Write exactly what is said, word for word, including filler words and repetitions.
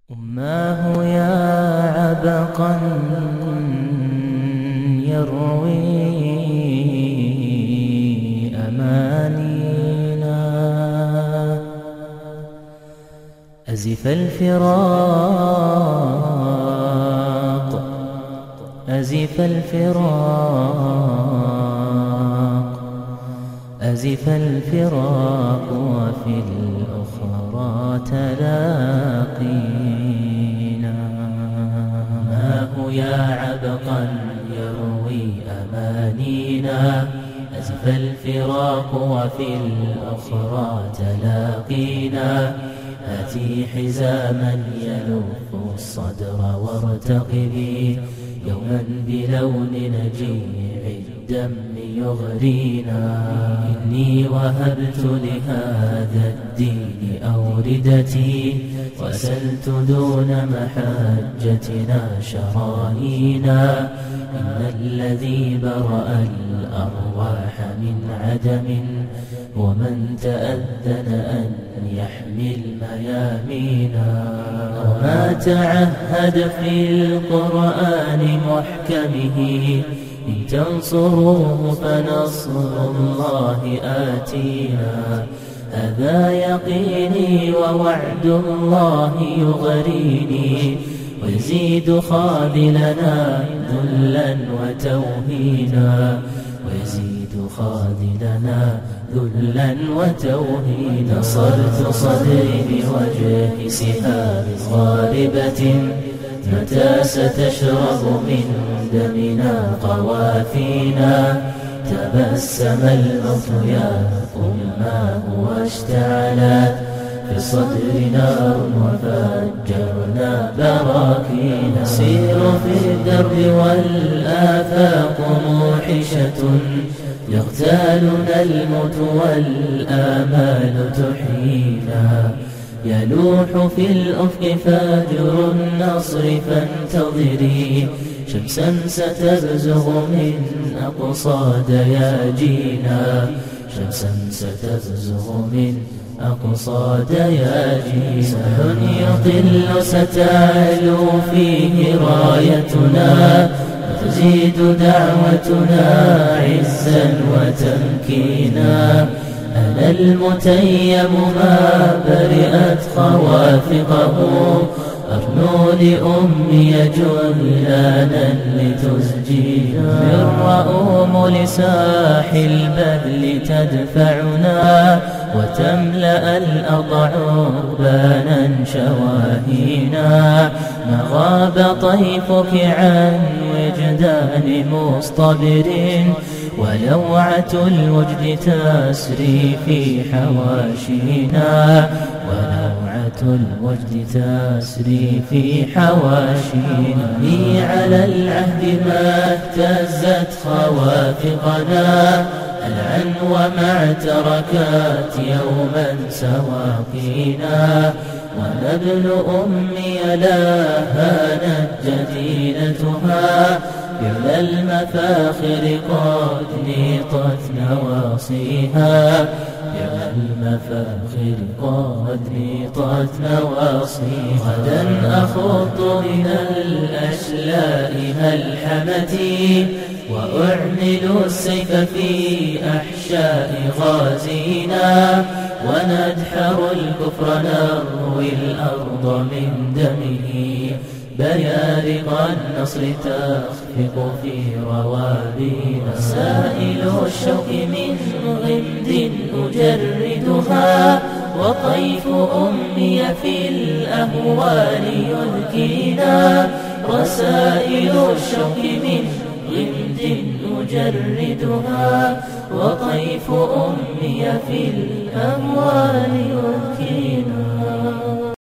أماه يا عبقا يروي أمانينا، أزف الفراق أزف الفراق أزف الفراق وفي الأخرى تلاقينا. ما هو يا عبقا يروي أمانينا، أزف الفراق وفي الأخرى تلاقينا. هاتي حزاما يلف الصدر وارتقبي، يوما بلون نجيع الدم يغرينا. إني وهبت لهذا الدين أوردتي، وسلت دون محجتنا شرايينا. إن الذي برأ الأرواح من عدم، ومن تأذن أن يحمل ميامينا. وما تعهد في القرآن محكمه، إن تنصروه فنصر الله آتينا. هذا يقيني ووعد الله يغريني، ويزيد خاذلنا ذلا وتوهينا. ويزيد خاذلنا ذلا وتوهينا. نصرت صدري بوجه سهام غالبة، متى ستشرب من دمنا قوافينا. تبسم الموت يا أماه واشتعلت في الصدر نار وفجرنا براكينا. نسير في الدرب والآفاق موحشة، يغتالنا الموت والآمال تحيينا. يلوح في الأفق فاجر النصر فانتظري، شمسا ستبزغ من أقصى دياجينا. شمسا ستبزغ من أقصى دياجينا. سح يطل ستعلو فيه رايتنا، وتزيد دعوتنا عزا وتمكينا. أنا المتيم ما برئت خوافقه، أرنو لأمي جلانا لتزجينا. الرؤوم لساح البذل تدفعنا، وتملأ الأرض عربانا شواهينا. ما غاب طيفك عن وجدان مصطبر، ولوعة الوجد تسري في حواشينا. ولوعة الوجد تسري في حواشينا. لي على العهد ما اهتزت خوافقنا، العن وما اعتركت يوما سواقينا. ونبل أمي لا هانت جدينتها، بلا المفاخر قد نيطت نواصيها. بلا المفاخر قد نيطت نواصيها. غدا أخط من الأشلاء ملحمتي، وأعمل السيف في أحشاء غازينا. وندحر الكفر نروي الأرض من دمه، بيارق النصر تخفق في روابينا. سائل الشوق من غمد أجردها، وطيف أمي في الأهوال يذكينا. رسائل الشوق من غمد أجردها، وطيف أمي في الأهوال يذكينا.